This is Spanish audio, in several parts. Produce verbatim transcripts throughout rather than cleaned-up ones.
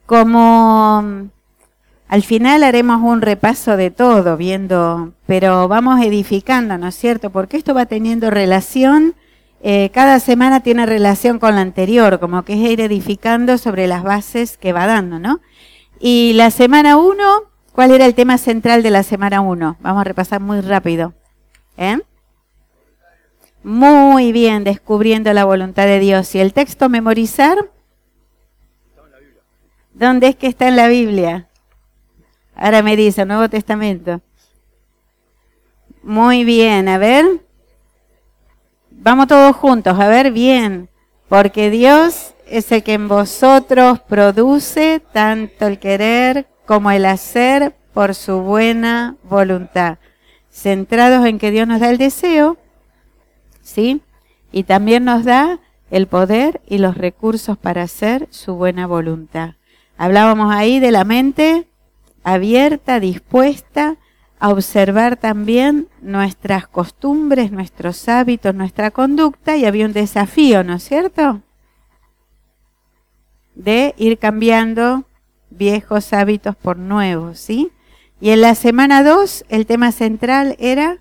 como al final haremos un repaso de todo, viendo, pero vamos edificando, ¿no es cierto? Porque esto va teniendo relación, eh, cada semana tiene relación con la anterior, como que es ir edificando sobre las bases que va dando, ¿no? Y la semana uno, ¿cuál era el tema central de la semana uno? Vamos a repasar muy rápido. ¿Eh? Muy bien, descubriendo la voluntad de Dios. ¿Y el texto a memorizar? ¿Dónde es que está en la Biblia? Ahora me dice, Nuevo Testamento. Muy bien, a ver. Vamos todos juntos, a ver, bien. Porque Dios es el que en vosotros produce tanto el querer como el hacer por su buena voluntad. Centrados en que Dios nos da el deseo, ¿sí? Y también nos da el poder y los recursos para hacer su buena voluntad. Hablábamos ahí de la mente abierta, dispuesta a observar también nuestras costumbres, nuestros hábitos, nuestra conducta, y había un desafío, ¿no es cierto? De ir cambiando viejos hábitos por nuevos, ¿sí? Y en la semana dos, el tema central era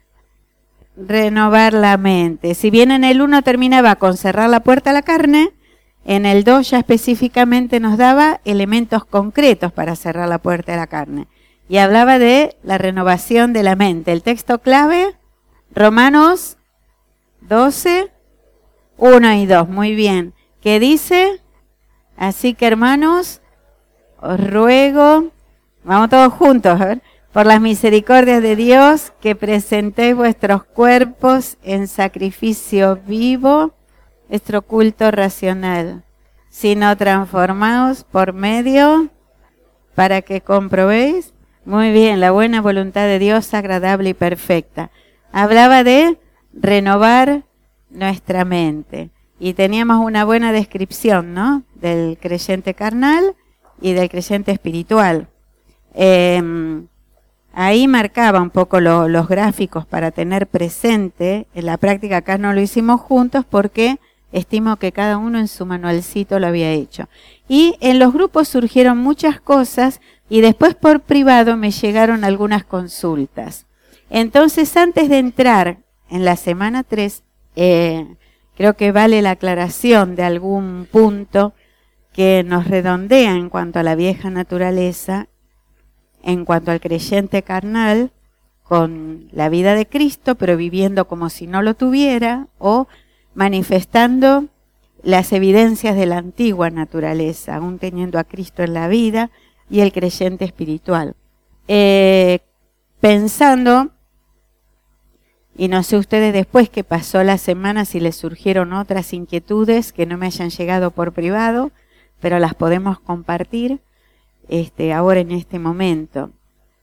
renovar la mente. Si bien en el uno terminaba con cerrar la puerta a la carne, en el dos ya específicamente nos daba elementos concretos para cerrar la puerta a la carne. Y hablaba de la renovación de la mente. El texto clave, Romanos doce, uno y dos. Muy bien. ¿Qué dice? Así que, hermanos, os ruego, vamos todos juntos, a ver, por las misericordias de Dios, que presentéis vuestros cuerpos en sacrificio vivo, vuestro culto racional, sino transformaos por medio, para que comprobéis, muy bien, la buena voluntad de Dios agradable y perfecta. Hablaba de renovar nuestra mente. Y teníamos una buena descripción, ¿no? Del creyente carnal y del creyente espiritual. Eh, ahí marcaba un poco lo, los gráficos para tener presente. En la práctica acá no lo hicimos juntos porque estimo que cada uno en su manualcito lo había hecho. Y en los grupos surgieron muchas cosas y después por privado me llegaron algunas consultas. Entonces, antes de entrar en la semana tres, eh, creo que vale la aclaración de algún punto que nos redondea en cuanto a la vieja naturaleza, en cuanto al creyente carnal, con la vida de Cristo, pero viviendo como si no lo tuviera, o manifestando las evidencias de la antigua naturaleza, aún teniendo a Cristo en la vida, y el creyente espiritual. Eh, pensando, y no sé ustedes después que pasó la semana si les surgieron otras inquietudes que no me hayan llegado por privado, pero las podemos compartir este, ahora en este momento.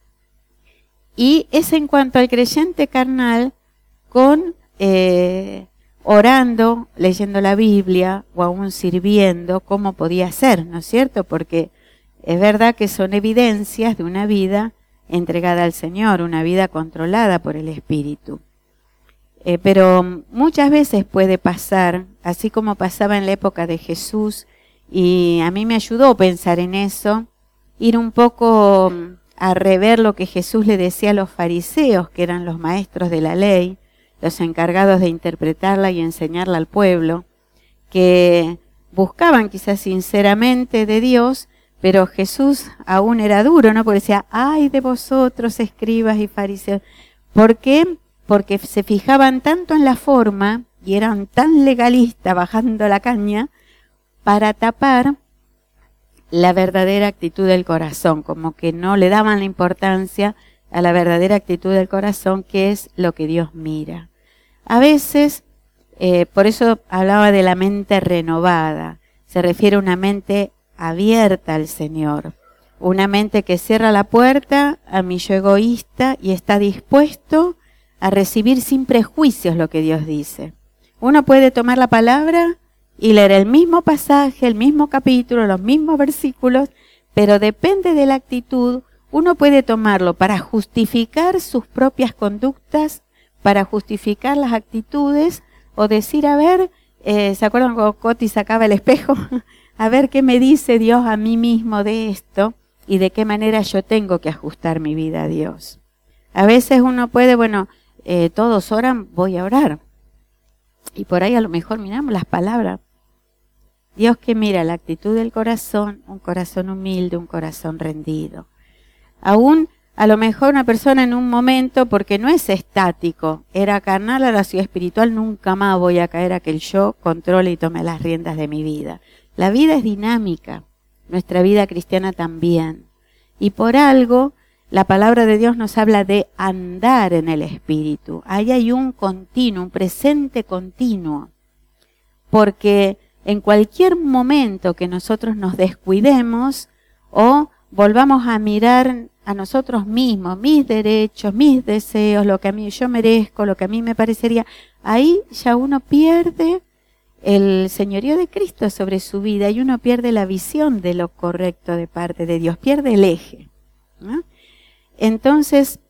Y es en cuanto al creyente carnal con eh, orando, leyendo la Biblia o aún sirviendo, cómo podía ser, ¿no es cierto? Porque es verdad que son evidencias de una vida entregada al Señor, una vida controlada por el Espíritu. Eh, pero muchas veces puede pasar, así como pasaba en la época de Jesús, y a mí me ayudó a pensar en eso, ir un poco a rever lo que Jesús le decía a los fariseos, que eran los maestros de la ley, los encargados de interpretarla y enseñarla al pueblo, que buscaban quizás sinceramente de Dios, pero Jesús aún era duro, ¿no? Porque decía, ay de vosotros, escribas y fariseos. ¿Por qué? Porque se fijaban tanto en la forma y eran tan legalistas bajando la caña para tapar la verdadera actitud del corazón, como que no le daban la importancia a la verdadera actitud del corazón, que es lo que Dios mira. A veces, eh, por eso hablaba de la mente renovada, se refiere a una mente abierta al Señor, una mente que cierra la puerta a mi yo egoísta y está dispuesto a recibir sin prejuicios lo que Dios dice. Uno puede tomar la palabra y leer el mismo pasaje, el mismo capítulo, los mismos versículos, pero depende de la actitud. Uno puede tomarlo para justificar sus propias conductas, para justificar las actitudes, o decir, a ver, eh, ¿se acuerdan cuando Coti sacaba el espejo? a ver qué me dice Dios a mí mismo de esto y de qué manera yo tengo que ajustar mi vida a Dios. A veces uno puede, bueno, eh, todos oran, voy a orar. Y por ahí a lo mejor miramos las palabras. Dios que mira la actitud del corazón, un corazón humilde, un corazón rendido. Aún a lo mejor una persona en un momento, porque no es estático, era carnal, ahora soy espiritual, nunca más voy a caer a que el yo controle y tome las riendas de mi vida. La vida es dinámica, nuestra vida cristiana también. Y por algo, la palabra de Dios nos habla de andar en el Espíritu. Ahí hay un continuo, un presente continuo. Porque en cualquier momento que nosotros nos descuidemos o volvamos a mirar a nosotros mismos, mis derechos, mis deseos, lo que a mí yo merezco, lo que a mí me parecería, ahí ya uno pierde el señorío de Cristo sobre su vida y uno pierde la visión de lo correcto de parte de Dios, pierde el eje, ¿no? Entonces,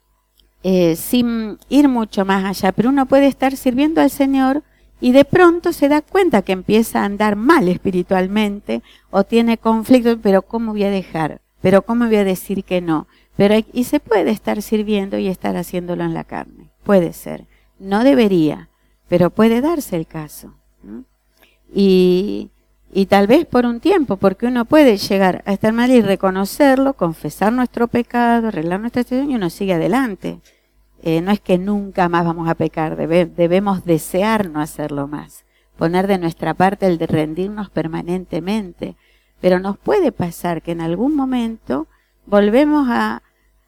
eh, sin ir mucho más allá, pero uno puede estar sirviendo al Señor y de pronto se da cuenta que empieza a andar mal espiritualmente o tiene conflictos, pero ¿cómo voy a dejar? ¿Pero cómo voy a decir que no? Pero hay, y se puede estar sirviendo y estar haciéndolo en la carne. Puede ser. No debería, pero puede darse el caso, ¿no? Y, y tal vez por un tiempo, porque uno puede llegar a estar mal y reconocerlo, confesar nuestro pecado, arreglar nuestra situación y uno sigue adelante. Eh, no es que nunca más vamos a pecar, debe, debemos desear no hacerlo más. Poner de nuestra parte el de rendirnos permanentemente. Pero nos puede pasar que en algún momento volvemos a,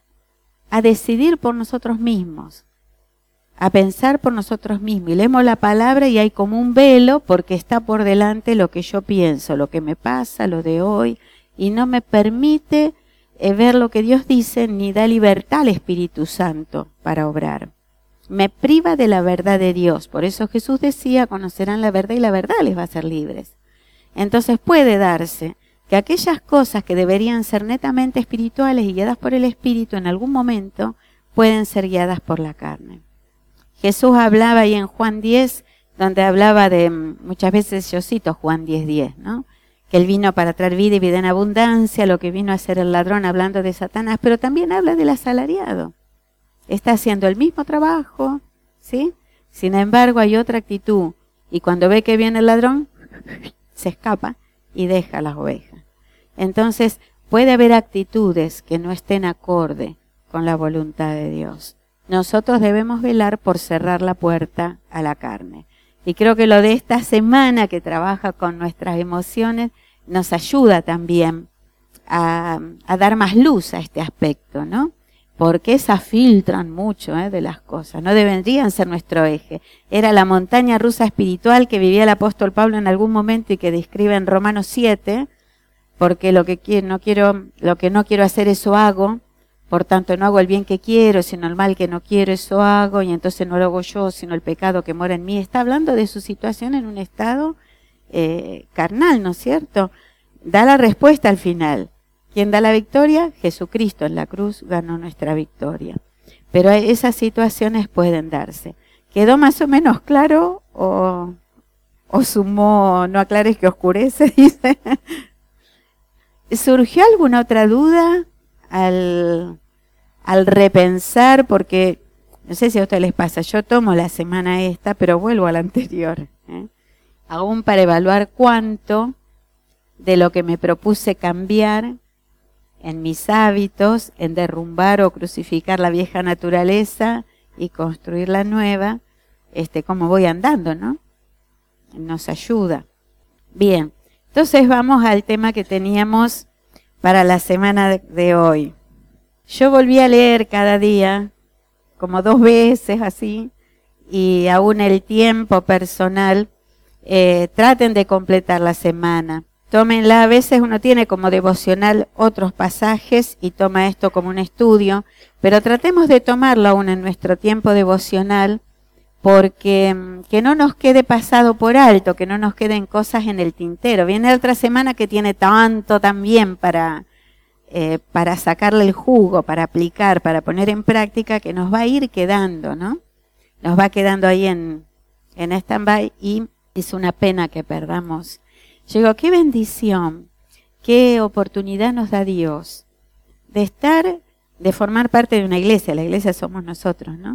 a decidir por nosotros mismos, a pensar por nosotros mismos. Y leemos la palabra y hay como un velo porque está por delante lo que yo pienso, lo que me pasa, lo de hoy, y no me permite eh, ver lo que Dios dice ni da libertad al Espíritu Santo para obrar. Me priva de la verdad de Dios. Por eso Jesús decía, conocerán la verdad y la verdad les va a hacer libres. Entonces puede darse que aquellas cosas que deberían ser netamente espirituales y guiadas por el Espíritu en algún momento pueden ser guiadas por la carne. Jesús hablaba ahí en Juan diez, donde hablaba de, muchas veces yo cito Juan diez diez, ¿no? Que Él vino para traer vida y vida en abundancia, lo que vino a hacer el ladrón hablando de Satanás, pero también habla del asalariado. Está haciendo el mismo trabajo, ¿sí? Sin embargo, hay otra actitud, y cuando ve que viene el ladrón, se escapa y deja las ovejas. Entonces, puede haber actitudes que no estén acorde con la voluntad de Dios. Nosotros debemos velar por cerrar la puerta a la carne. Y creo que lo de esta semana que trabaja con nuestras emociones nos ayuda también a, a dar más luz a este aspecto, ¿no? Porque esas filtran mucho ¿eh? de las cosas, no deberían ser nuestro eje. Era la montaña rusa espiritual que vivía el apóstol Pablo en algún momento y que describe en Romanos siete, porque lo que quiero, no quiero, lo que no quiero hacer eso hago, por tanto no hago el bien que quiero, sino el mal que no quiero eso hago, y entonces no lo hago yo, sino el pecado que mora en mí. Está hablando de su situación en un estado eh, carnal, ¿no es cierto? Da la respuesta al final. ¿Quién da la victoria? Jesucristo en la cruz ganó nuestra victoria. Pero esas situaciones pueden darse. ¿Quedó más o menos claro o, o sumó, no aclares que oscurece, dice? ¿Surgió alguna otra duda al, al repensar? Porque, no sé si a ustedes les pasa, yo tomo la semana esta, pero vuelvo a la anterior, ¿eh? Aún para evaluar cuánto de lo que me propuse cambiar en mis hábitos, en derrumbar o crucificar la vieja naturaleza y construir la nueva, este, cómo voy andando, ¿no? Nos ayuda. Bien, entonces vamos al tema que teníamos para la semana de, de hoy. Yo volví a leer cada día, como dos veces así, y aún el tiempo personal, eh, traten de completar la semana. Tómenla, a veces uno tiene como devocional otros pasajes y toma esto como un estudio, pero tratemos de tomarlo aún en nuestro tiempo devocional, porque que no nos quede pasado por alto, que no nos queden cosas en el tintero. Viene otra semana que tiene tanto también para, eh, para sacarle el jugo, para aplicar, para poner en práctica, que nos va a ir quedando, ¿no? Nos va quedando ahí en, en stand-by y es una pena que perdamos Yo digo, qué bendición, qué oportunidad nos da Dios de estar, de formar parte de una iglesia. La iglesia somos nosotros, ¿no?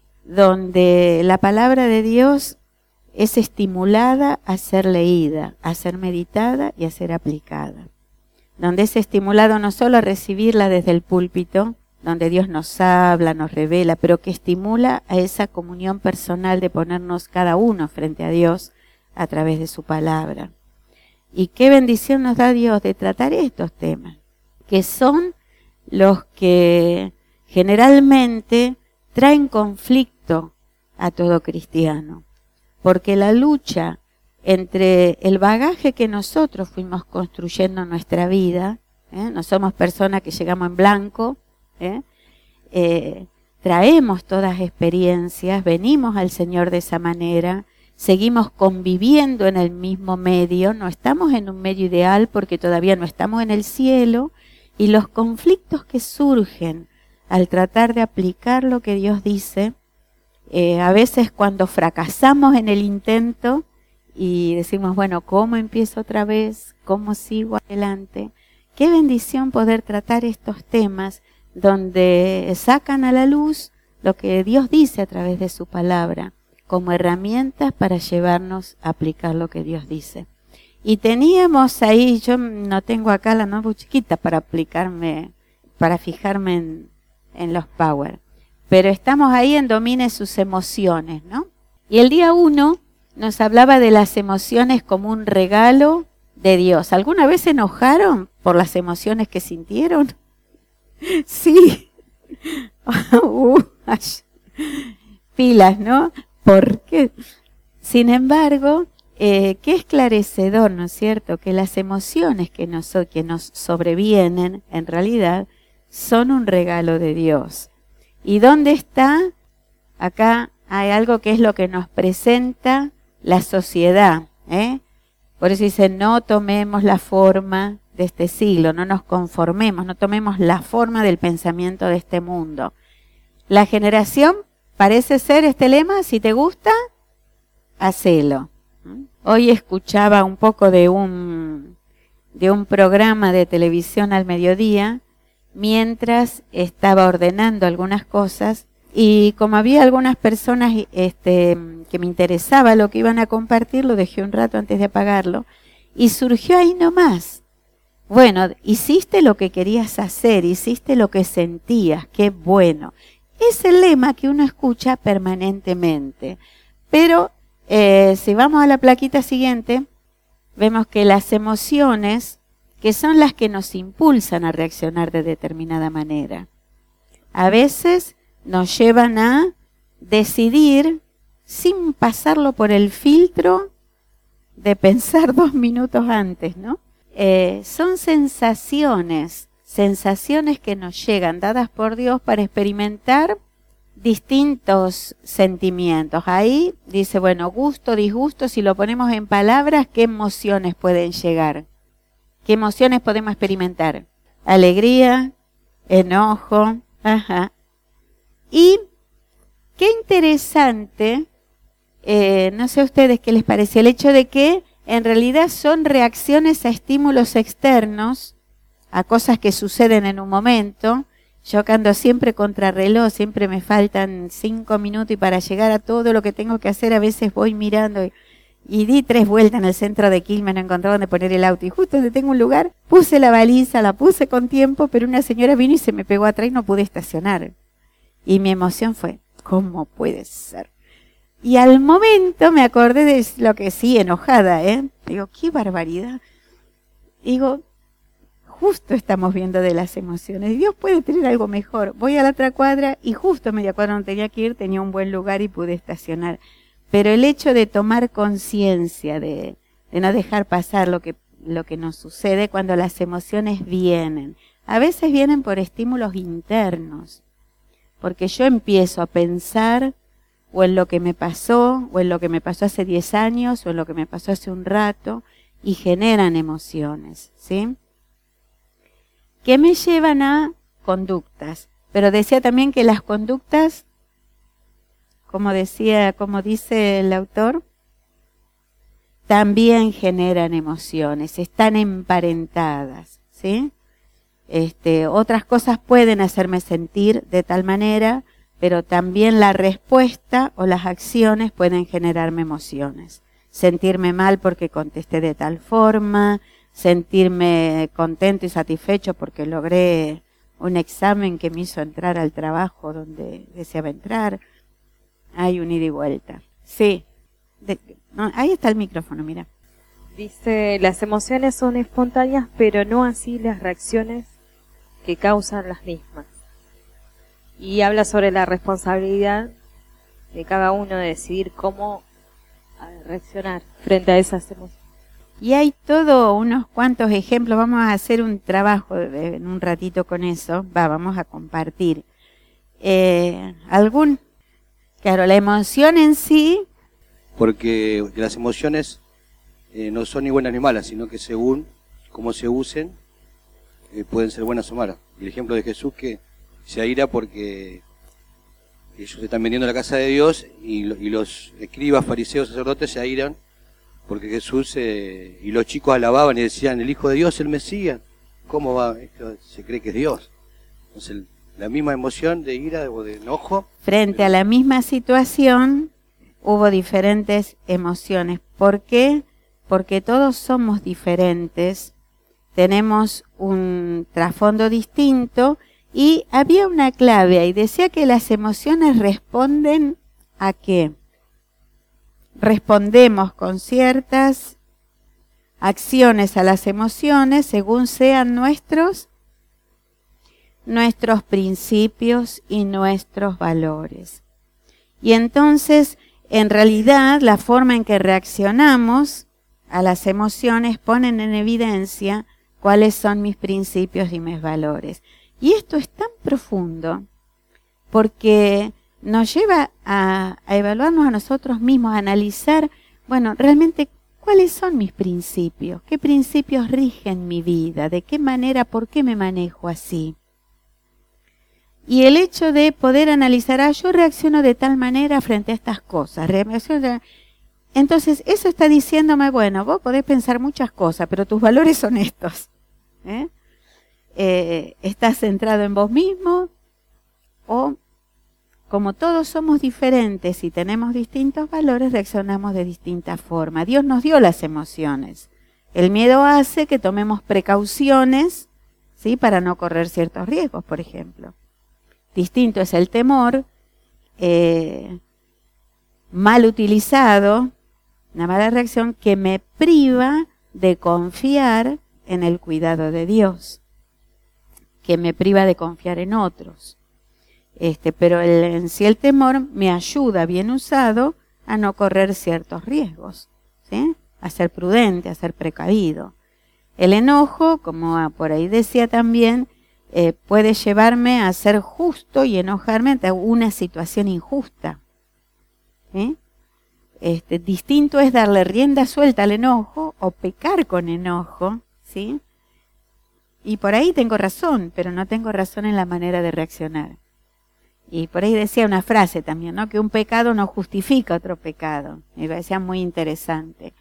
Donde la palabra de Dios es estimulada a ser leída, a ser meditada y a ser aplicada. Donde es estimulado no solo a recibirla desde el púlpito, donde Dios nos habla, nos revela, pero que estimula a esa comunión personal de ponernos cada uno frente a Dios a través de su palabra. Y qué bendición nos da Dios de tratar estos temas, que son los que generalmente traen conflicto a todo cristiano. Porque la lucha entre el bagaje que nosotros fuimos construyendo en nuestra vida, ¿eh? No somos personas que llegamos en blanco, ¿eh? Eh, traemos todas experiencias, venimos al Señor de esa manera, seguimos conviviendo en el mismo medio, no estamos en un medio ideal porque todavía no estamos en el cielo, y los conflictos que surgen al tratar de aplicar lo que Dios dice, eh, a veces cuando fracasamos en el intento y decimos, bueno, ¿cómo empiezo otra vez? ¿Cómo sigo adelante? Qué bendición poder tratar estos temas donde sacan a la luz lo que Dios dice a través de su palabra, como herramientas para llevarnos a aplicar lo que Dios dice. Y teníamos ahí, yo no tengo acá la notebook chiquita para aplicarme, para fijarme en, en los power, pero estamos ahí en Domine sus emociones, ¿no? Y el día uno nos hablaba de las emociones como un regalo de Dios. ¿Alguna vez se enojaron por las emociones que sintieron? Sí. uh, pilas, ¿no? ¿Por qué? Sin embargo, eh, qué esclarecedor, ¿no es cierto? Que las emociones que nos, que nos sobrevienen, en realidad, son un regalo de Dios. ¿Y dónde está? Acá hay algo que es lo que nos presenta la sociedad, ¿eh? Por eso dice, no tomemos la forma de este siglo, no nos conformemos, no tomemos la forma del pensamiento de este mundo. La generación parece ser este lema, si te gusta, hacelo. Hoy escuchaba un poco de un, de un programa de televisión al mediodía, mientras estaba ordenando algunas cosas, y como había algunas personas este, que me interesaba lo que iban a compartir, lo dejé un rato antes de apagarlo, y surgió ahí nomás. Bueno, hiciste lo que querías hacer, hiciste lo que sentías, qué bueno. Es el lema que uno escucha permanentemente. Pero eh, si vamos a la plaquita siguiente, vemos que las emociones, que son las que nos impulsan a reaccionar de determinada manera, a veces nos llevan a decidir sin pasarlo por el filtro de pensar dos minutos antes, ¿no? Eh, son sensaciones, sensaciones que nos llegan, dadas por Dios para experimentar distintos sentimientos. Ahí dice, bueno, gusto, disgusto, si lo ponemos en palabras, ¿qué emociones pueden llegar? ¿Qué emociones podemos experimentar? Alegría, enojo, ajá. Y qué interesante, eh, no sé a ustedes qué les parece, el hecho de que en realidad son reacciones a estímulos externos, a cosas que suceden en un momento. Yo que ando siempre contrarreloj, siempre me faltan cinco minutos y para llegar a todo lo que tengo que hacer a veces voy mirando y, y di tres vueltas en el centro de Quilmes, no encontraba dónde poner el auto y justo donde tengo un lugar puse la baliza, la puse con tiempo, pero una señora vino y se me pegó atrás y no pude estacionar. Y mi emoción fue, ¿cómo puede ser? Y al momento me acordé de lo que sí, enojada, ¿eh? Digo, qué barbaridad. Digo, justo estamos viendo de las emociones. Dios puede tener algo mejor. Voy a la otra cuadra y justo media cuadra donde tenía que ir, tenía un buen lugar y pude estacionar. Pero el hecho de tomar conciencia, de, de no dejar pasar lo que, lo que nos sucede cuando las emociones vienen. A veces vienen por estímulos internos. Porque yo empiezo a pensar o en lo que me pasó, o en lo que me pasó hace diez años, o en lo que me pasó hace un rato, y generan emociones, ¿sí? Que me llevan a conductas. Pero decía también que las conductas, como decía, como dice el autor, también generan emociones, están emparentadas, ¿sí? Este, otras cosas pueden hacerme sentir de tal manera, pero también la respuesta o las acciones pueden generarme emociones. Sentirme mal porque contesté de tal forma, sentirme contento y satisfecho porque logré un examen que me hizo entrar al trabajo donde deseaba entrar. Hay un ida y vuelta. Sí. De, no, ahí está el micrófono, mira. Dice, las emociones son espontáneas, pero no así las reacciones que causan las mismas. Y habla sobre la responsabilidad de cada uno de decidir cómo reaccionar frente a esas emociones. Y hay todo unos cuantos ejemplos. Vamos a hacer un trabajo de, en un ratito con eso. Va, vamos a compartir. Eh, ¿Algún? Claro, la emoción en sí. Porque las emociones eh, no son ni buenas ni malas, sino que según cómo se usen, eh, pueden ser buenas o malas. El ejemplo de Jesús que se aira porque ellos están vendiendo la casa de Dios y, lo, y los escribas, fariseos, sacerdotes se airan porque Jesús eh, y los chicos alababan y decían, el Hijo de Dios, el Mesías, ¿cómo va? Esto se cree que es Dios. Entonces el, la misma emoción de ira o de enojo. Frente pero... a la misma situación hubo diferentes emociones. ¿Por qué? Porque todos somos diferentes, tenemos un trasfondo distinto y había una clave y decía que las emociones responden ¿a qué? Respondemos con ciertas acciones a las emociones según sean nuestros, nuestros principios y nuestros valores. Y entonces, en realidad, la forma en que reaccionamos a las emociones ponen en evidencia cuáles son mis principios y mis valores. Y esto es tan profundo porque nos lleva a, a evaluarnos a nosotros mismos, a analizar, bueno, realmente, ¿cuáles son mis principios? ¿Qué principios rigen mi vida? ¿De qué manera, por qué me manejo así? Y el hecho de poder analizar, ah, yo reacciono de tal manera frente a estas cosas. Entonces, eso está diciéndome, bueno, vos podés pensar muchas cosas, pero tus valores son estos. ¿Eh? Eh, ¿Estás centrado en vos mismo? O, como todos somos diferentes y tenemos distintos valores, reaccionamos de distinta forma. Dios nos dio las emociones. El miedo hace que tomemos precauciones, ¿sí? Para no correr ciertos riesgos, por ejemplo. Distinto es el temor, eh, mal utilizado, una mala reacción que me priva de confiar en el cuidado de Dios, que me priva de confiar en otros. Este, pero el, en sí el temor me ayuda, bien usado, a no correr ciertos riesgos, ¿sí? A ser prudente, a ser precavido. El enojo, como por ahí decía también, Eh, puede llevarme a ser justo y enojarme ante una situación injusta. ¿Sí? Este, distinto es darle rienda suelta al enojo o pecar con enojo, ¿sí? Y por ahí tengo razón, pero no tengo razón en la manera de reaccionar. Y por ahí decía una frase también, ¿no? Que un pecado no justifica otro pecado. Me parecía muy interesante.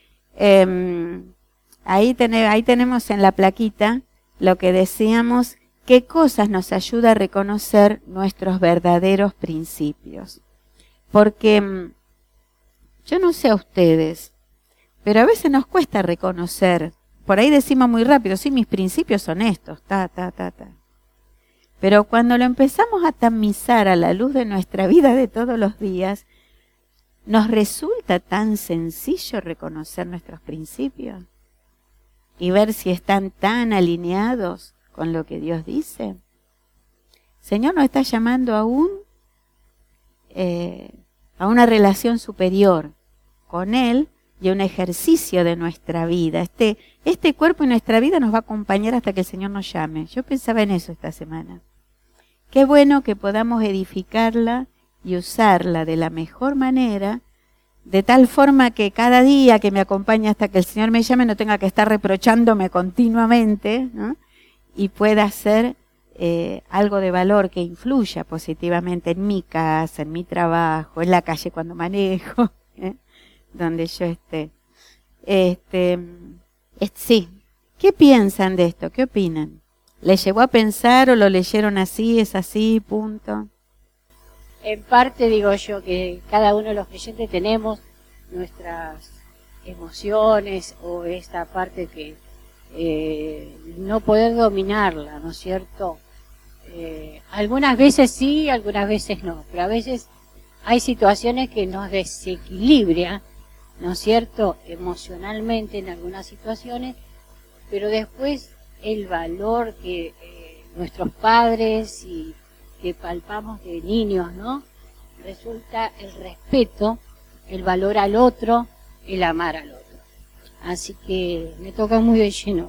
Eh, ahí, ten- ahí tenemos en la plaquita lo que decíamos. ¿Qué cosas nos ayuda a reconocer nuestros verdaderos principios? Porque yo no sé a ustedes, pero a veces nos cuesta reconocer. Por ahí decimos muy rápido, sí, mis principios son estos, ta, ta, ta, ta. Pero cuando lo empezamos a tamizar a la luz de nuestra vida de todos los días, ¿nos resulta tan sencillo reconocer nuestros principios? Y ver si están tan alineados con lo que Dios dice. El Señor nos está llamando aún eh, a una relación superior con Él y a un ejercicio de nuestra vida. Este, este cuerpo y nuestra vida nos va a acompañar hasta que el Señor nos llame. Yo pensaba en eso esta semana. Qué bueno que podamos edificarla y usarla de la mejor manera, de tal forma que cada día que me acompañe hasta que el Señor me llame no tenga que estar reprochándome continuamente, ¿no? Y pueda ser eh, algo de valor que influya positivamente en mi casa, en mi trabajo, en la calle cuando manejo, ¿eh? Donde yo esté. Este, es, sí. ¿Qué piensan de esto? ¿Qué opinan? ¿Les llevó a pensar o lo leyeron así, es así, punto? En parte digo yo que cada uno de los creyentes tenemos nuestras emociones o esta parte que eh, no poder dominarla, ¿no es cierto? Eh, algunas veces sí, algunas veces no, pero a veces hay situaciones que nos desequilibran, ¿no es cierto?, emocionalmente en algunas situaciones, pero después el valor que eh, nuestros padres y que palpamos de niños, ¿no?, resulta el respeto, el valor al otro, el amar al otro. Así que me toca muy de lleno.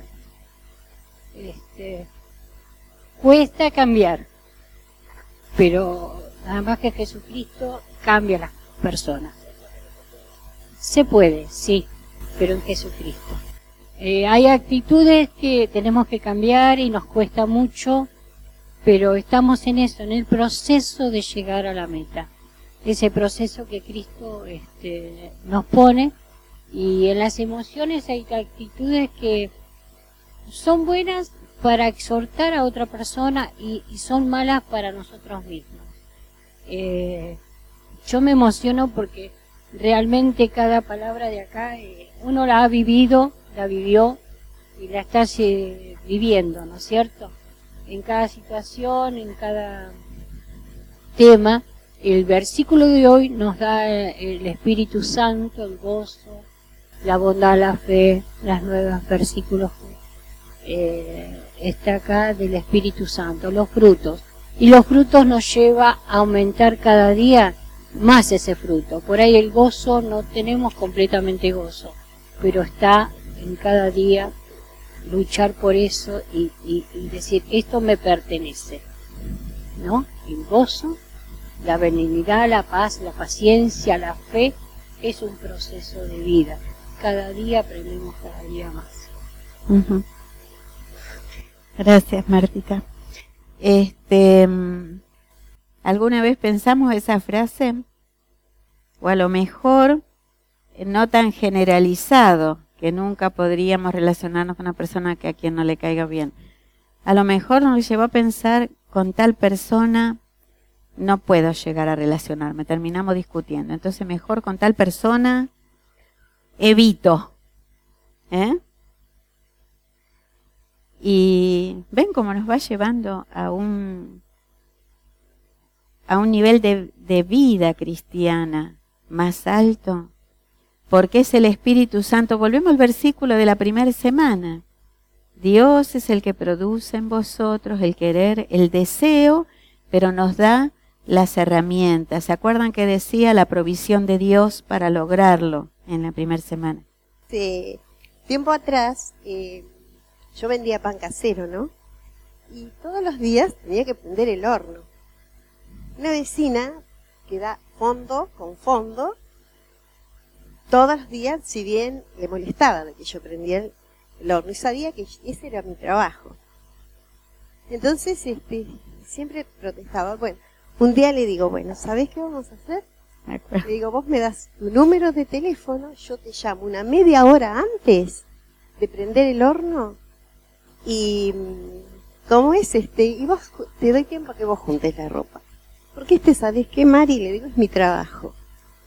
Este, cuesta cambiar, pero nada más que Jesucristo cambia a las personas. Se puede, sí, pero en Jesucristo. Eh, hay actitudes que tenemos que cambiar y nos cuesta mucho, pero estamos en eso, en el proceso de llegar a la meta. Ese proceso que Cristo este, nos pone, y en las emociones hay actitudes que son buenas para exhortar a otra persona y, y son malas para nosotros mismos. Eh, yo me emociono porque realmente cada palabra de acá eh, uno la ha vivido, la vivió y la está eh, viviendo, ¿no es cierto? En cada situación, en cada tema. El versículo de hoy nos da el Espíritu Santo, el gozo, la bondad, la fe, las nuevos versículos eh, está acá del Espíritu Santo, los frutos. Y los frutos nos lleva a aumentar cada día más ese fruto. Por ahí el gozo no tenemos completamente gozo, pero está en cada día luchar por eso y, y, y decir, esto me pertenece, ¿no? El gozo, la benignidad, la paz, la paciencia, la fe, es un proceso de vida. Cada día aprendemos cada día más. Uh-huh. Gracias, Martita. Este, ¿alguna vez pensamos esa frase? O a lo mejor, no tan generalizado, que nunca podríamos relacionarnos con una persona que a quien no le caiga bien. A lo mejor nos llevó a pensar, con tal persona no puedo llegar a relacionarme, terminamos discutiendo. Entonces mejor con tal persona evito. ¿Eh? Y ven cómo nos va llevando a un, a un nivel de, de vida cristiana más alto, porque es el Espíritu Santo. Volvemos al versículo de la primera semana. Dios es el que produce en vosotros el querer, el deseo, pero nos da las herramientas. ¿Se acuerdan que decía la provisión de Dios para lograrlo en la primera semana? Sí, tiempo atrás eh, yo vendía pan casero, ¿no? Y todos los días tenía que prender el horno. Una vecina que da fondo con fondo, todos los días, si bien le molestaba de que yo prendía el, el horno, y sabía que ese era mi trabajo. Entonces, este, siempre protestaba. Bueno, un día le digo, bueno, ¿sabés qué vamos a hacer? Le digo, vos me das tu número de teléfono, yo te llamo una media hora antes de prender el horno, y ¿cómo es este? Y vos, te doy tiempo que vos juntes la ropa. Porque este, ¿sabés qué, Mari? Le digo, es mi trabajo.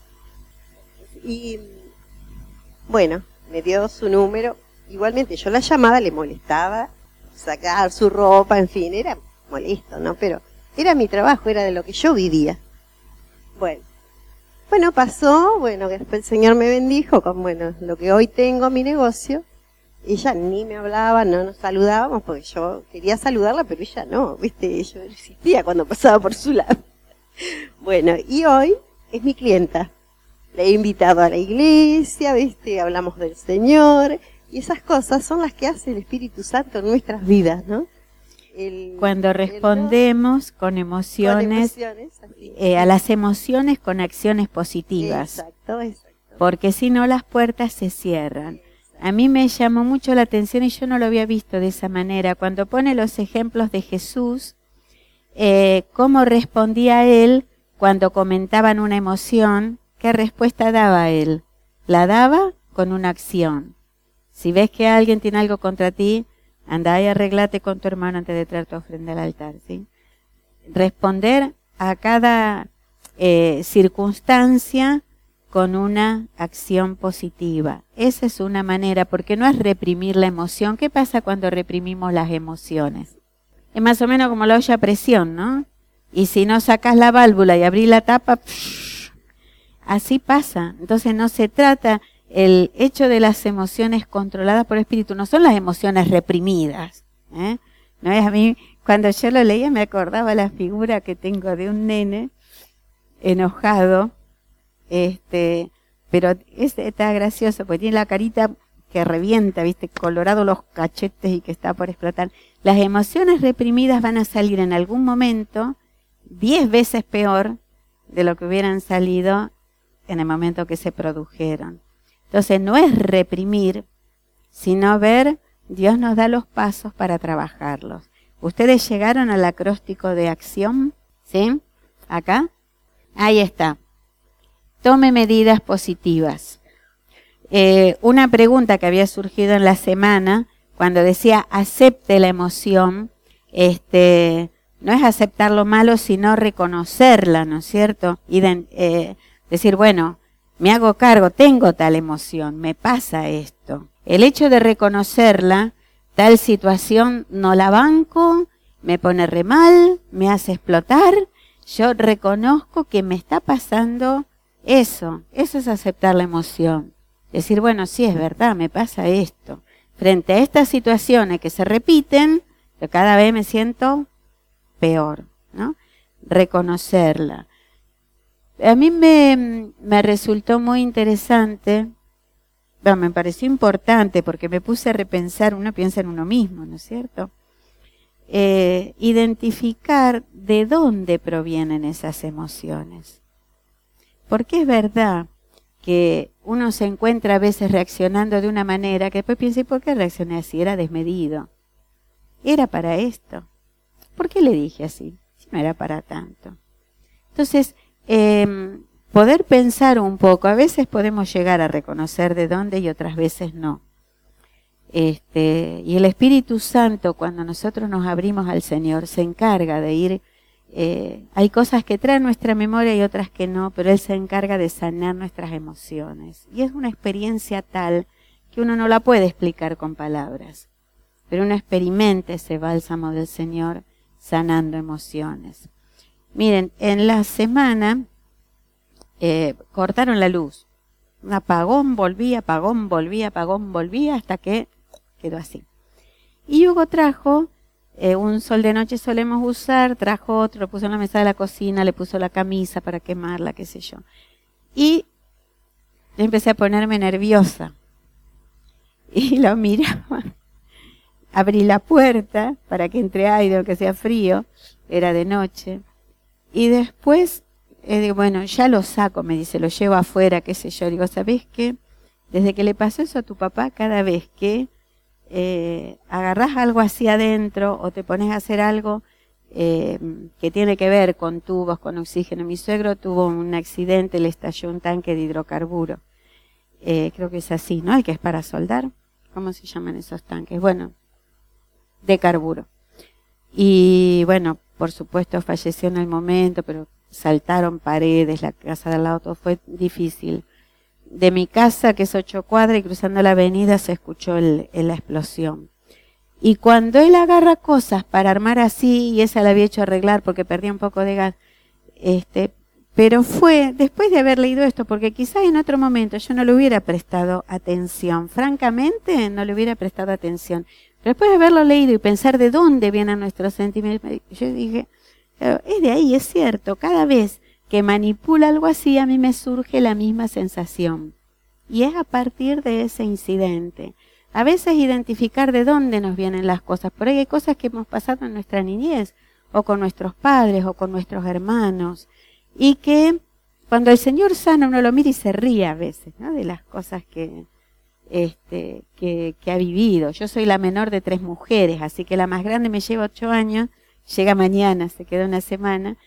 Y bueno, me dio su número. Igualmente yo la llamaba, le molestaba sacar su ropa, en fin, era molesto, ¿no? Pero era mi trabajo, era de lo que yo vivía. Bueno, bueno pasó, bueno, después el Señor me bendijo con, bueno, lo que hoy tengo, mi negocio. Ella ni me hablaba, no nos saludábamos, porque yo quería saludarla, pero ella no, ¿viste? Yo existía cuando pasaba por su lado. Bueno, y hoy es mi clienta. Le he invitado a la iglesia, ¿viste? Hablamos del Señor, y esas cosas son las que hace el Espíritu Santo en nuestras vidas, ¿no? El, Cuando respondemos el, con emociones, con emociones así, eh, a las emociones con acciones positivas. Exacto, exacto. Porque si no, las puertas se cierran. A mí me llamó mucho la atención, y yo no lo había visto de esa manera, cuando pone los ejemplos de Jesús, eh, cómo respondía él cuando comentaban una emoción, qué respuesta daba él. La daba con una acción. Si ves que alguien tiene algo contra ti, anda y arreglate con tu hermano antes de traer tu ofrenda al altar, ¿sí? Responder a cada eh, circunstancia con una acción positiva. Esa es una manera, porque no es reprimir la emoción. ¿Qué pasa cuando reprimimos las emociones? Es más o menos como la olla a presión, ¿no? Y si no sacas la válvula y abrís la tapa, psh, así pasa. Entonces no se trata, el hecho de las emociones controladas por el espíritu, no son las emociones reprimidas, ¿eh? No es a mí, cuando yo lo leía me acordaba la figura que tengo de un nene enojado, este, pero es, está gracioso, porque tiene la carita que revienta, viste, colorado los cachetes y que está por explotar. Las emociones reprimidas van a salir en algún momento diez veces peor de lo que hubieran salido en el momento que se produjeron. Entonces no es reprimir, sino ver, Dios nos da los pasos para trabajarlos. ¿Ustedes llegaron al acróstico de acción? ¿Sí? ¿Acá? Ahí está. Tome medidas positivas. Eh, una pregunta que había surgido en la semana, cuando decía acepte la emoción, este, no es aceptar lo malo, sino reconocerla, ¿no es cierto? Y de, eh, decir, bueno, me hago cargo, tengo tal emoción, me pasa esto. El hecho de reconocerla, tal situación no la banco, me pone re mal, me hace explotar, yo reconozco que me está pasando eso, eso es aceptar la emoción. Decir, bueno, sí es verdad, me pasa esto. Frente a estas situaciones que se repiten, yo cada vez me siento peor, ¿no? Reconocerla. A mí me, me resultó muy interesante, bueno, me pareció importante porque me puse a repensar, uno piensa en uno mismo, ¿no es cierto? Eh, identificar de dónde provienen esas emociones. Porque es verdad que uno se encuentra a veces reaccionando de una manera que después piensa, ¿y por qué reaccioné así? Era desmedido. Era para esto. ¿Por qué le dije así? Si no era para tanto. Entonces, eh, poder pensar un poco, a veces podemos llegar a reconocer de dónde y otras veces no. Este, y el Espíritu Santo, cuando nosotros nos abrimos al Señor, se encarga de ir. Eh, hay cosas que traen nuestra memoria y otras que no, pero Él se encarga de sanar nuestras emociones. Y es una experiencia tal que uno no la puede explicar con palabras. Pero uno experimenta ese bálsamo del Señor sanando emociones. Miren, en la semana eh, cortaron la luz. Un apagón, volvía, apagón, volvía, apagón, volvía, hasta que quedó así. Y Hugo trajo... Eh, un sol de noche solemos usar, trajo otro, lo puso en la mesa de la cocina, le puso la camisa para quemarla, qué sé yo. Y yo empecé a ponerme nerviosa. Y lo miraba. Abrí la puerta para que entre aire, aunque sea frío, era de noche. Y después, eh, digo, bueno, ya lo saco, me dice, lo llevo afuera, qué sé yo. Digo, ¿sabés qué? Desde que le pasó eso a tu papá, cada vez que Eh, agarrás algo así adentro o te pones a hacer algo eh, que tiene que ver con tubos, con oxígeno. Mi suegro tuvo un accidente, le estalló un tanque de hidrocarburo. Eh, creo que es así, ¿no? El que es para soldar. ¿Cómo se llaman esos tanques? Bueno, de carburo. Y bueno, por supuesto falleció en el momento, pero saltaron paredes, la casa de al lado, todo fue difícil. De mi casa, que es ocho cuadras, y cruzando la avenida se escuchó el, el, la explosión. Y cuando él agarra cosas para armar así, y esa la había hecho arreglar porque perdía un poco de gas, este, pero fue después de haber leído esto, porque quizás en otro momento yo no le hubiera prestado atención, francamente no le hubiera prestado atención. Pero después de haberlo leído y pensar de dónde vienen nuestros sentimientos, yo dije, es de ahí, es cierto, cada vez que manipula algo así, a mí me surge la misma sensación. Y es a partir de ese incidente. A veces identificar de dónde nos vienen las cosas. Por ahí hay cosas que hemos pasado en nuestra niñez, o con nuestros padres, o con nuestros hermanos. Y que cuando el Señor sana uno lo mira y se ríe a veces, ¿no? De las cosas que, este, que, que ha vivido. Yo soy la menor de tres mujeres, así que la más grande me lleva ocho años, llega mañana, se queda una semana.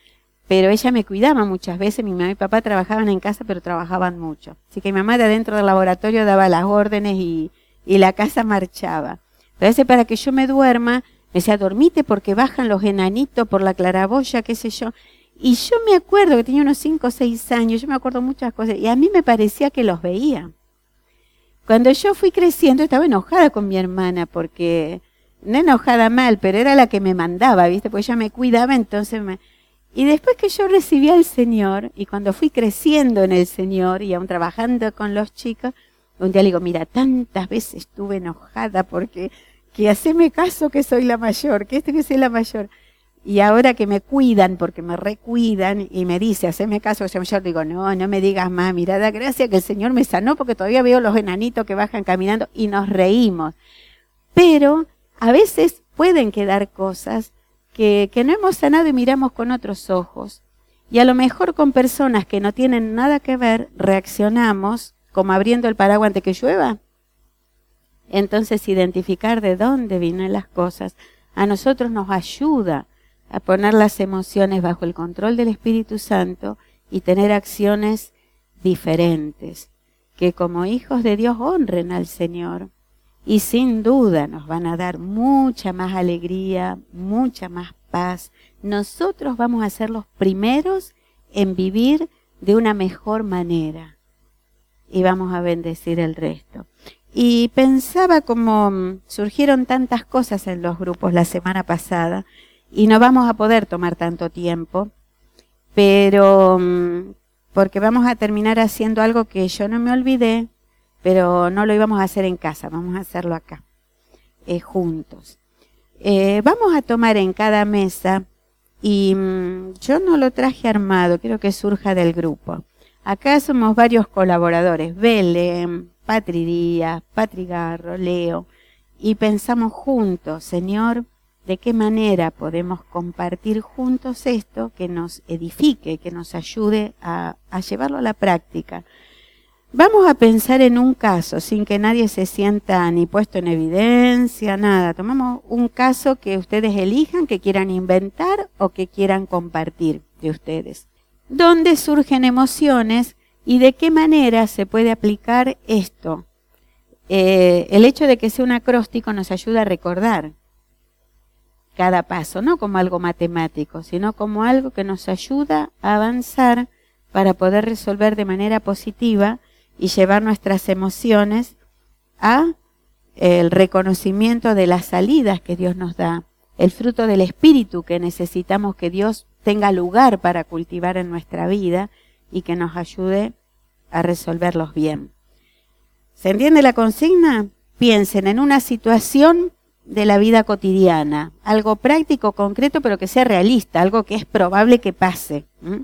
pero ella me cuidaba muchas veces. Mi mamá y mi papá trabajaban en casa, pero trabajaban mucho. Así que mi mamá de adentro del laboratorio daba las órdenes y, y la casa marchaba. Pero a veces para que yo me duerma, me decía, dormite porque bajan los enanitos por la claraboya, qué sé yo. Y yo me acuerdo que tenía unos cinco o seis años, yo me acuerdo muchas cosas, y a mí me parecía que los veía. Cuando yo fui creciendo, estaba enojada con mi hermana, porque, no enojada mal, pero era la que me mandaba, ¿viste? Porque ella me cuidaba, entonces me... Y después que yo recibí al Señor, y cuando fui creciendo en el Señor, y aún trabajando con los chicos, un día le digo, mira, tantas veces estuve enojada porque, que haceme caso que soy la mayor, que este que soy la mayor. Y ahora que me cuidan, porque me recuidan, y me dice, haceme caso que soy mayor, digo, no, no me digas más, mira, da gracia que el Señor me sanó, porque todavía veo los enanitos que bajan caminando, y nos reímos. Pero a veces pueden quedar cosas Que, que no hemos sanado y miramos con otros ojos. Y a lo mejor con personas que no tienen nada que ver, reaccionamos como abriendo el paraguas antes que llueva. Entonces, identificar de dónde vienen las cosas a nosotros nos ayuda a poner las emociones bajo el control del Espíritu Santo y tener acciones diferentes, que como hijos de Dios honren al Señor. Y sin duda nos van a dar mucha más alegría, mucha más paz. Nosotros vamos a ser los primeros en vivir de una mejor manera. Y vamos a bendecir el resto. Y pensaba como surgieron tantas cosas en los grupos la semana pasada, y no vamos a poder tomar tanto tiempo, pero porque vamos a terminar haciendo algo que yo no me olvidé, pero no lo íbamos a hacer en casa, vamos a hacerlo acá, eh, juntos. Eh, vamos a tomar en cada mesa, y mmm, yo no lo traje armado, quiero que surja del grupo. Acá somos varios colaboradores, Belén, Patri Díaz, Patri Garro, Leo, y pensamos juntos, Señor, de qué manera podemos compartir juntos esto que nos edifique, que nos ayude a, a llevarlo a la práctica. Vamos a pensar en un caso, sin que nadie se sienta ni puesto en evidencia, nada. Tomamos un caso que ustedes elijan, que quieran inventar o que quieran compartir de ustedes. ¿Dónde surgen emociones y de qué manera se puede aplicar esto? Eh, el hecho de que sea un acróstico nos ayuda a recordar cada paso, no como algo matemático, sino como algo que nos ayuda a avanzar para poder resolver de manera positiva y llevar nuestras emociones a el reconocimiento de las salidas que Dios nos da, el fruto del Espíritu que necesitamos que Dios tenga lugar para cultivar en nuestra vida y que nos ayude a resolverlos bien. ¿Se entiende la consigna? Piensen en una situación de la vida cotidiana, algo práctico, concreto, pero que sea realista, algo que es probable que pase. ¿Mm?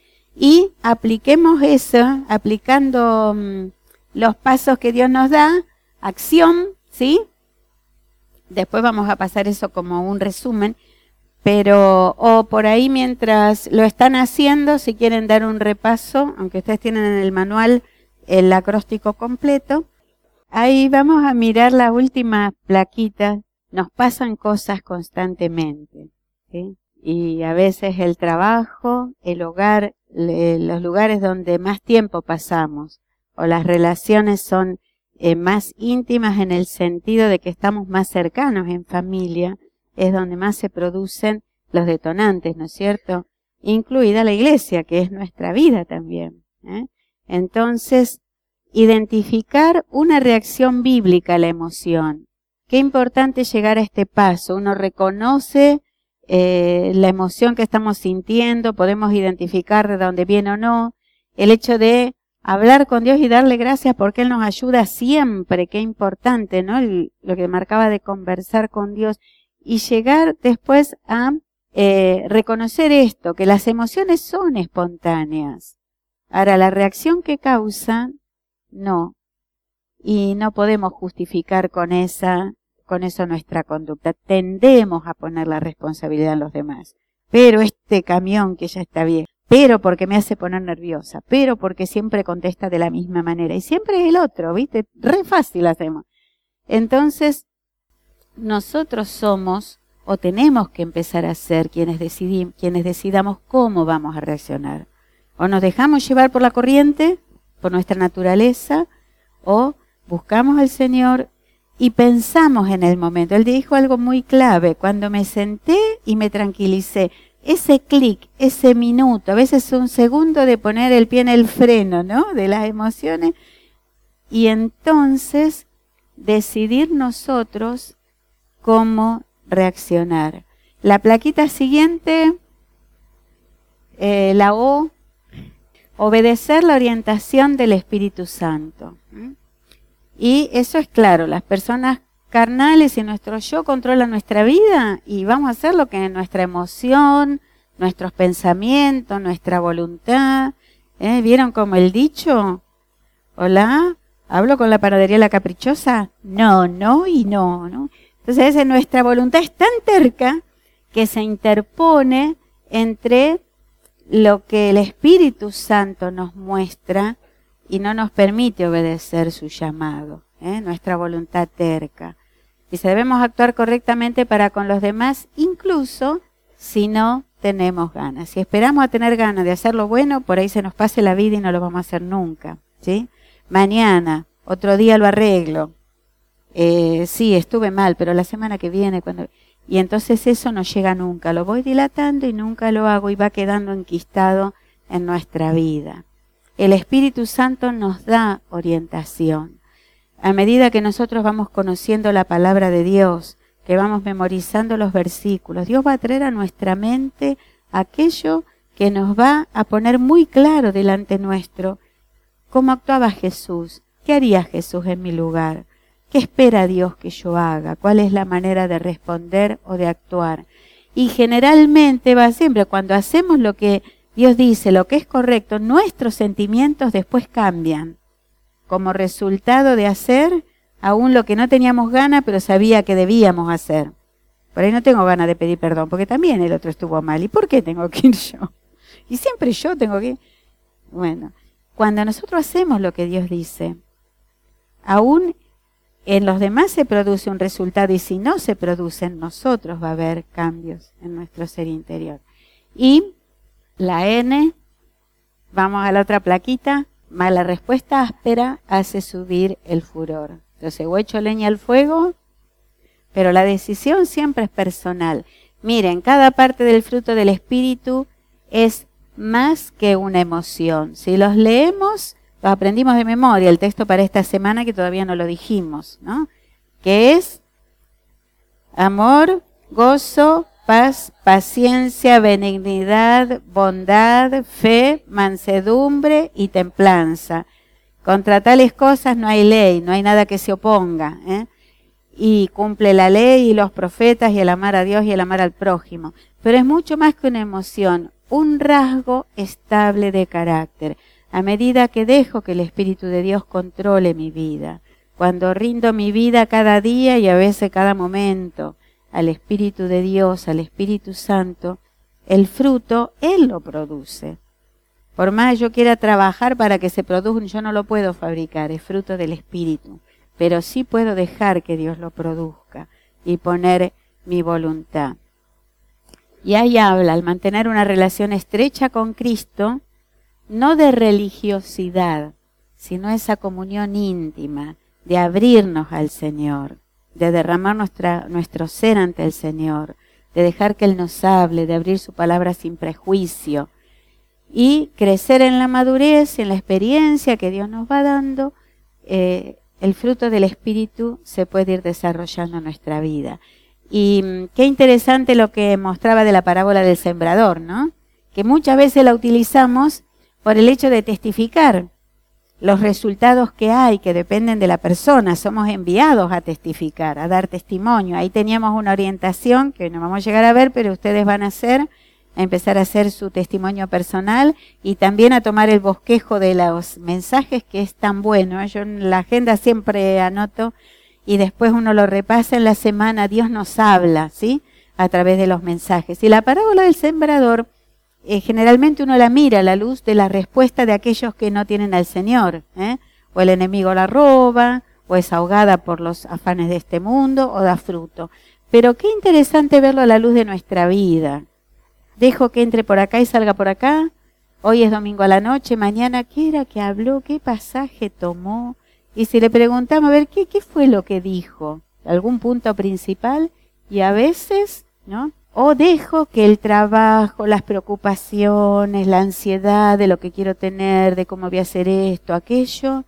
Y apliquemos eso, aplicando um, los pasos que Dios nos da, acción, ¿sí? Después vamos a pasar eso como un resumen, pero o por ahí mientras lo están haciendo, si quieren dar un repaso, aunque ustedes tienen en el manual el acróstico completo, ahí vamos a mirar la última plaquita. Nos pasan cosas constantemente, ¿sí? Y a veces el trabajo, el hogar, le, los lugares donde más tiempo pasamos, o las relaciones son eh, más íntimas en el sentido de que estamos más cercanos en familia, es donde más se producen los detonantes, ¿no es cierto? Incluida la iglesia, que es nuestra vida también, ¿eh? Entonces, identificar una reacción bíblica a la emoción. Qué importante llegar a este paso. Uno reconoce eh, la emoción que estamos sintiendo, podemos identificar de dónde viene o no. El hecho de hablar con Dios y darle gracias porque Él nos ayuda siempre, qué importante, ¿no? El, lo que marcaba de conversar con Dios. Y llegar después a eh, reconocer esto, que las emociones son espontáneas. Ahora, la reacción que causan, no. Y no podemos justificar con esa, con eso nuestra conducta. Tendemos a poner la responsabilidad en los demás. Pero este camión que ya está bien, pero porque me hace poner nerviosa, pero porque siempre contesta de la misma manera. Y siempre es el otro, ¿viste? Re fácil hacemos. Entonces, nosotros somos o tenemos que empezar a ser quienes, decidim, quienes decidamos cómo vamos a reaccionar. O nos dejamos llevar por la corriente, por nuestra naturaleza, o buscamos al Señor y pensamos en el momento. Él dijo algo muy clave, cuando me senté y me tranquilicé. Ese clic, ese minuto, a veces un segundo de poner el pie en el freno, ¿no? De las emociones. Y entonces decidir nosotros cómo reaccionar. La plaquita siguiente, eh, la O, obedecer la orientación del Espíritu Santo. ¿Mm? Y eso es claro, las personas carnales y nuestro yo controlan nuestra vida y vamos a hacer lo que nuestra emoción, nuestros pensamientos, nuestra voluntad. ¿Eh? ¿Vieron como el dicho? Hola, ¿hablo con la panadería La Caprichosa? No, no y no, ¿no? Entonces nuestra voluntad es tan terca que se interpone entre lo que el Espíritu Santo nos muestra y no nos permite obedecer su llamado, ¿eh? Nuestra voluntad terca. Y si debemos actuar correctamente para con los demás, incluso si no tenemos ganas. Si esperamos a tener ganas de hacer lo bueno, por ahí se nos pase la vida y no lo vamos a hacer nunca, ¿sí? Mañana, otro día lo arreglo. Eh, sí, estuve mal, pero la semana que viene, cuando... Y entonces eso no llega nunca. Lo voy dilatando y nunca lo hago y va quedando enquistado en nuestra vida. El Espíritu Santo nos da orientación. A medida que nosotros vamos conociendo la palabra de Dios, que vamos memorizando los versículos, Dios va a traer a nuestra mente aquello que nos va a poner muy claro delante nuestro. ¿Cómo actuaba Jesús? ¿Qué haría Jesús en mi lugar? ¿Qué espera Dios que yo haga? ¿Cuál es la manera de responder o de actuar? Y generalmente va siempre, cuando hacemos lo que Dios dice, lo que es correcto, nuestros sentimientos después cambian. Como resultado de hacer aún lo que no teníamos ganas, pero sabía que debíamos hacer. Por ahí no tengo ganas de pedir perdón, porque también el otro estuvo mal. ¿Y por qué tengo que ir yo? Y siempre yo tengo que ir. Bueno, cuando nosotros hacemos lo que Dios dice, aún en los demás se produce un resultado y si no se produce en nosotros va a haber cambios en nuestro ser interior. Y la N, vamos a la otra plaquita, más la respuesta áspera hace subir el furor. Entonces, o echo leña al fuego, pero la decisión siempre es personal. Miren, cada parte del fruto del Espíritu es más que una emoción. Si los leemos, los aprendimos de memoria, el texto para esta semana que todavía no lo dijimos, ¿no? Que es amor, gozo, paz, paciencia, benignidad, bondad, fe, mansedumbre y templanza. Contra tales cosas no hay ley, no hay nada que se oponga, ¿eh? Y cumple la ley y los profetas y el amar a Dios y el amar al prójimo. Pero es mucho más que una emoción, un rasgo estable de carácter. A medida que dejo que el Espíritu de Dios controle mi vida, cuando rindo mi vida cada día y a veces cada momento al Espíritu de Dios, al Espíritu Santo, el fruto Él lo produce. Por más yo quiera trabajar para que se produzca, yo no lo puedo fabricar, es fruto del Espíritu. Pero sí puedo dejar que Dios lo produzca y poner mi voluntad. Y ahí habla, al mantener una relación estrecha con Cristo, no de religiosidad, sino esa comunión íntima, de abrirnos al Señor, de derramar nuestra, nuestro ser ante el Señor, de dejar que Él nos hable, de abrir su palabra sin prejuicio y crecer en la madurez y en la experiencia que Dios nos va dando. Eh, el fruto del Espíritu se puede ir desarrollando en nuestra vida. Y mmm, qué interesante lo que mostraba de la parábola del sembrador, ¿no? Que muchas veces la utilizamos por el hecho de testificar los resultados que hay, que dependen de la persona. Somos enviados a testificar, a dar testimonio. Ahí teníamos una orientación que no vamos a llegar a ver, pero ustedes van a hacer, a empezar a hacer su testimonio personal y también a tomar el bosquejo de los mensajes, que es tan bueno. Yo en la agenda siempre anoto y después uno lo repasa en la semana. Dios nos habla, ¿sí? A través de los mensajes. Y la parábola del sembrador, Eh, generalmente uno la mira a la luz de la respuesta de aquellos que no tienen al Señor, ¿eh? O el enemigo la roba, o es ahogada por los afanes de este mundo, o da fruto. Pero qué interesante verlo a la luz de nuestra vida. Dejo que entre por acá y salga por acá. Hoy es domingo a la noche, mañana, ¿qué era que habló? ¿Qué pasaje tomó? Y si le preguntamos, a ver, ¿qué, qué fue lo que dijo? ¿Algún punto principal? Y a veces, ¿no? O dejo que el trabajo, las preocupaciones, la ansiedad de lo que quiero tener, de cómo voy a hacer esto, aquello,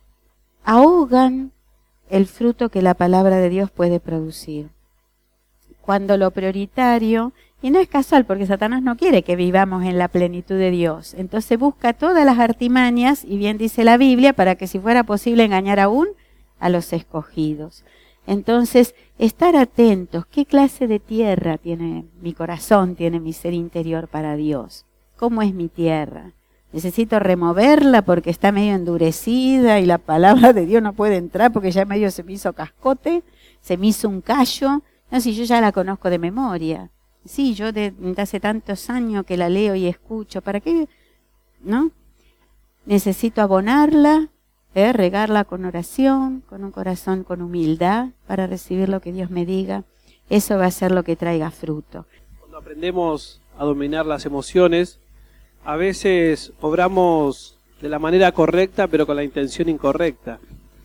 ahogan el fruto que la palabra de Dios puede producir. Cuando lo prioritario, y no es casual porque Satanás no quiere que vivamos en la plenitud de Dios, entonces busca todas las artimañas, y bien dice la Biblia, para que si fuera posible engañar aún a los escogidos. Entonces, estar atentos, ¿qué clase de tierra tiene mi corazón, tiene mi ser interior para Dios? ¿Cómo es mi tierra? ¿Necesito removerla porque está medio endurecida y la palabra de Dios no puede entrar porque ya medio se me hizo cascote, se me hizo un callo? No, si yo ya la conozco de memoria. Sí, yo de, de hace tantos años que la leo y escucho. ¿Para qué? ¿No? Necesito abonarla, ¿eh? Regarla con oración, con un corazón con humildad para recibir lo que Dios me diga. Eso va a ser lo que traiga fruto. Cuando aprendemos a dominar las emociones, a veces obramos de la manera correcta, pero con la intención incorrecta.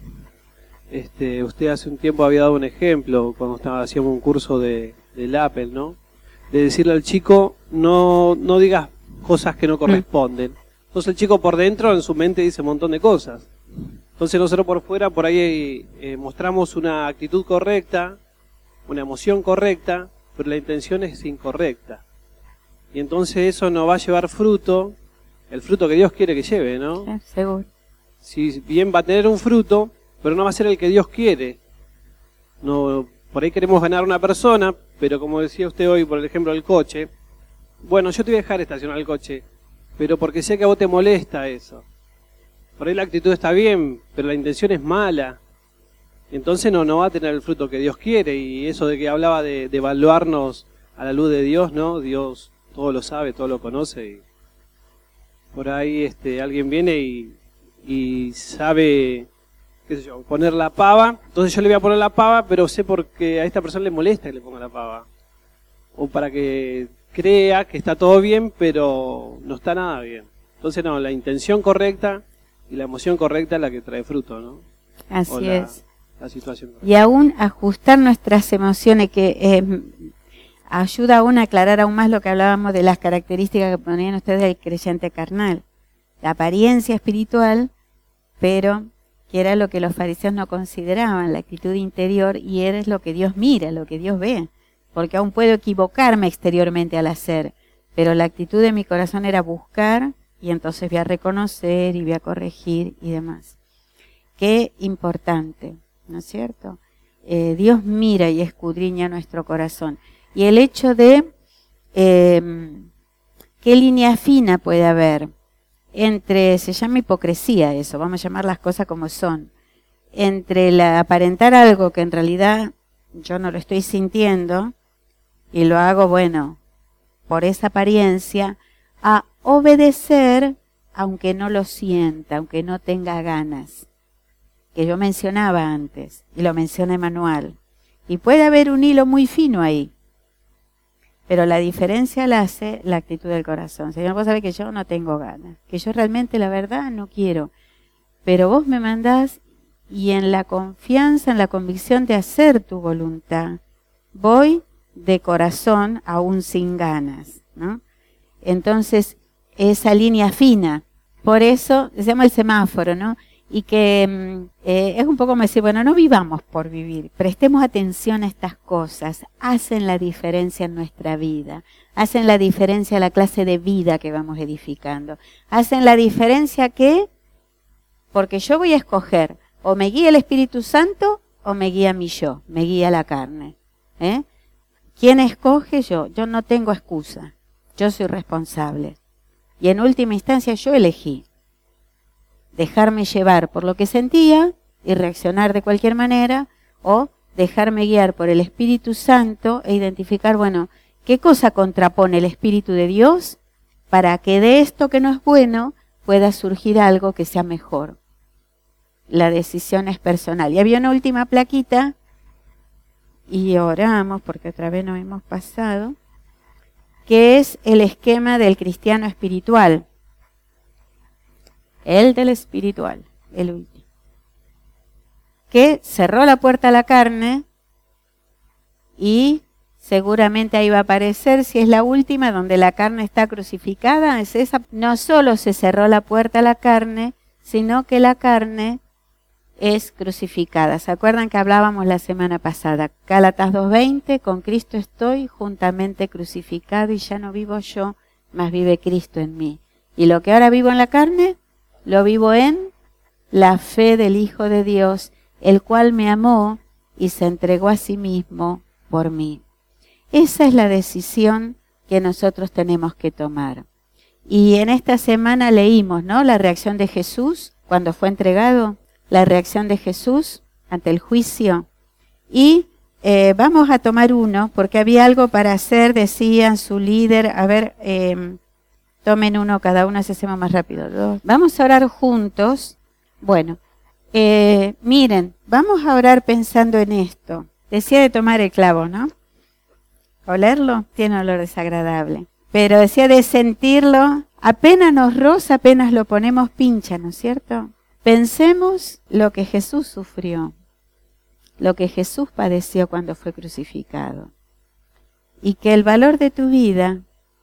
Este, usted hace un tiempo había dado un ejemplo cuando estaba haciendo un curso de, del Apple, ¿no? De decirle al chico, no, no digas cosas que no corresponden. Entonces el chico por dentro, en su mente, dice un montón de cosas. Entonces nosotros por fuera, por ahí eh, mostramos una actitud correcta, una emoción correcta, pero la intención es incorrecta. Y entonces eso nos va a llevar fruto, el fruto que Dios quiere que lleve, ¿no? Sí, seguro. Si bien va a tener un fruto, pero no va a ser el que Dios quiere. No, por ahí queremos ganar a una persona, pero como decía usted hoy, por ejemplo, el coche. Bueno, yo te voy a dejar estacionar el coche, pero porque sé que a vos te molesta eso. Por ahí la actitud está bien, pero la intención es mala. Entonces no, no va a tener el fruto que Dios quiere. Y eso de que hablaba de, de evaluarnos a la luz de Dios, ¿no? Dios todo lo sabe, todo lo conoce. Y por ahí este, alguien viene y, y sabe, qué sé yo, poner la pava. Entonces yo le voy a poner la pava, pero sé porque a esta persona le molesta que le ponga la pava. O para que crea que está todo bien, pero no está nada bien. Entonces no, la intención correcta y la emoción correcta es la que trae fruto, ¿no? Así la, es. La situación. Y aún ajustar nuestras emociones, que eh, ayuda aún a aclarar aún más lo que hablábamos de las características que ponían ustedes del creyente carnal. La apariencia espiritual, pero que era lo que los fariseos no consideraban, la actitud interior, y eres lo que Dios mira, lo que Dios ve. Porque aún puedo equivocarme exteriormente al hacer, pero la actitud de mi corazón era buscar, y entonces voy a reconocer y voy a corregir y demás. Qué importante, ¿no es cierto? Eh, Dios mira y escudriña nuestro corazón. Y el hecho de eh, qué línea fina puede haber entre, se llama hipocresía eso, vamos a llamar las cosas como son, entre la aparentar algo que en realidad yo no lo estoy sintiendo y lo hago, bueno, por esa apariencia, a obedecer aunque no lo sienta, aunque no tenga ganas, que yo mencionaba antes, y lo menciona Emanuel. Y puede haber un hilo muy fino ahí, pero la diferencia la hace la actitud del corazón. Señor, vos sabés que yo no tengo ganas, que yo realmente la verdad no quiero, pero vos me mandás y en la confianza, en la convicción de hacer tu voluntad, voy de corazón aún sin ganas, ¿no? Entonces, esa línea fina, por eso se llama el semáforo, ¿no? Y que eh, es un poco como decir, bueno, no vivamos por vivir, prestemos atención a estas cosas, hacen la diferencia en nuestra vida, hacen la diferencia la clase de vida que vamos edificando, hacen la diferencia que, porque yo voy a escoger, o me guía el Espíritu Santo, o me guía mi yo, me guía la carne. ¿Eh? ¿Quién escoge? Yo. Yo no tengo excusa. Yo soy responsable. Y en última instancia yo elegí dejarme llevar por lo que sentía y reaccionar de cualquier manera, o dejarme guiar por el Espíritu Santo e identificar, bueno, qué cosa contrapone el Espíritu de Dios para que de esto que no es bueno pueda surgir algo que sea mejor. La decisión es personal. Y había una última plaquita y oramos, porque otra vez nos hemos pasado, que es el esquema del cristiano espiritual. El del espiritual, el último. Que cerró la puerta a la carne y seguramente ahí va a aparecer, si es la última, donde la carne está crucificada, es esa. No solo se cerró la puerta a la carne, sino que la carne es crucificada. ¿Se acuerdan que hablábamos la semana pasada? Gálatas dos veinte, con Cristo estoy juntamente crucificado y ya no vivo yo, mas vive Cristo en mí. Y lo que ahora vivo en la carne, lo vivo en la fe del Hijo de Dios, el cual me amó y se entregó a sí mismo por mí. Esa es la decisión que nosotros tenemos que tomar. Y en esta semana leímos, ¿no?, la reacción de Jesús cuando fue entregado, la reacción de Jesús ante el juicio. Y eh, vamos a tomar uno, porque había algo para hacer, decían su líder. A ver, eh, tomen uno cada uno, así hacemos más rápido. Dos. Vamos a orar juntos. Bueno, eh, miren, vamos a orar pensando en esto. Decía de tomar el clavo, ¿no? Olerlo tiene olor desagradable. Pero decía de sentirlo, apenas nos roza, apenas lo ponemos pincha, ¿no es cierto? Pensemos lo que Jesús sufrió, lo que Jesús padeció cuando fue crucificado. Y que el valor de tu vida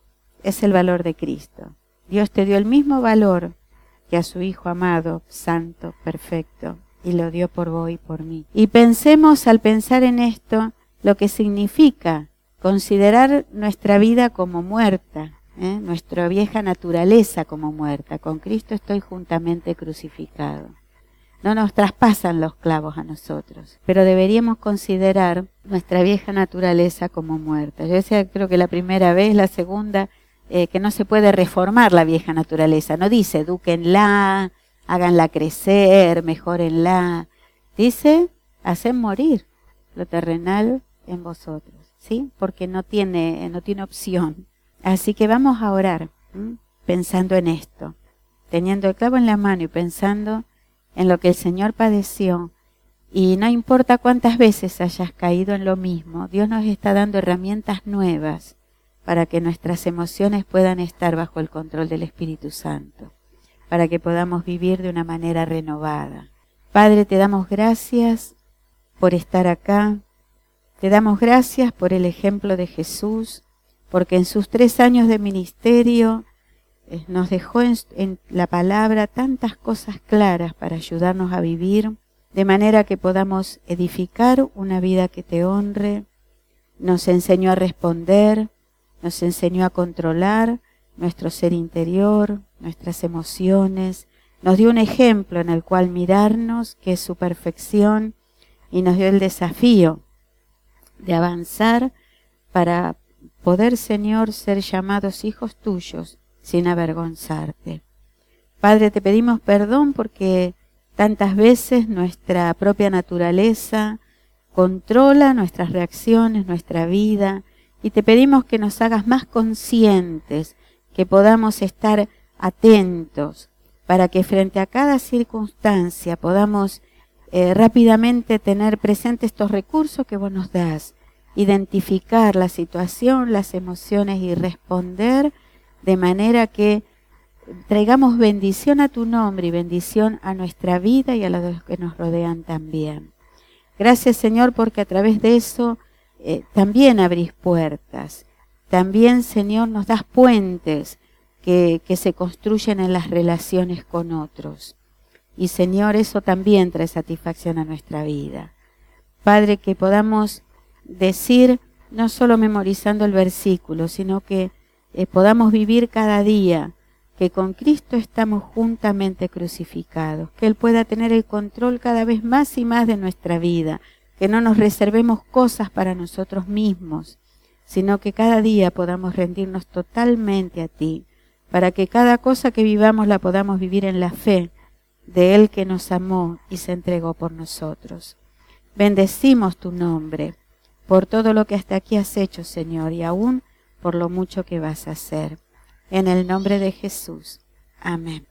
es el valor de Cristo. Dios te dio el mismo valor que a su Hijo amado, santo, perfecto, y lo dio por vos y por mí. Y pensemos al pensar en esto lo que significa considerar nuestra vida como muerta, ¿eh? Nuestra vieja naturaleza como muerta. Con Cristo estoy juntamente crucificado. No nos traspasan los clavos a nosotros, pero deberíamos considerar nuestra vieja naturaleza como muerta. Yo decía, creo que la primera vez, la segunda, eh, que no se puede reformar la vieja naturaleza. No dice, edúquenla, háganla crecer, mejórenla. Dice, hacen morir lo terrenal en vosotros. ¿Sí? Porque no tiene, no tiene opción. Así que vamos a orar, ¿m? pensando en esto, teniendo el clavo en la mano y pensando en lo que el Señor padeció. Y no importa cuántas veces hayas caído en lo mismo, Dios nos está dando herramientas nuevas para que nuestras emociones puedan estar bajo el control del Espíritu Santo, para que podamos vivir de una manera renovada. Padre, te damos gracias por estar acá. Te damos gracias por el ejemplo de Jesús, porque en sus tres años de ministerio eh, nos dejó en, en la palabra tantas cosas claras para ayudarnos a vivir, de manera que podamos edificar una vida que te honre. Nos enseñó a responder, nos enseñó a controlar nuestro ser interior, nuestras emociones. Nos dio un ejemplo en el cual mirarnos, que es su perfección, y nos dio el desafío de avanzar para poder, Señor, ser llamados hijos tuyos sin avergonzarte. Padre, te pedimos perdón porque tantas veces nuestra propia naturaleza controla nuestras reacciones, nuestra vida, y te pedimos que nos hagas más conscientes, que podamos estar atentos, para que frente a cada circunstancia podamos Eh, rápidamente tener presentes estos recursos que vos nos das, identificar la situación, las emociones y responder de manera que traigamos bendición a tu nombre y bendición a nuestra vida y a los que nos rodean también. Gracias, Señor, porque a través de eso eh, también abrís puertas. También, Señor, nos das puentes que, que se construyen en las relaciones con otros. Y, Señor, eso también trae satisfacción a nuestra vida. Padre, que podamos decir, no solo memorizando el versículo, sino que eh, podamos vivir cada día, que con Cristo estamos juntamente crucificados, que Él pueda tener el control cada vez más y más de nuestra vida, que no nos reservemos cosas para nosotros mismos, sino que cada día podamos rendirnos totalmente a ti, para que cada cosa que vivamos la podamos vivir en la fe de Él que nos amó y se entregó por nosotros. Bendecimos tu nombre por todo lo que hasta aquí has hecho, Señor, y aún por lo mucho que vas a hacer. En el nombre de Jesús. Amén.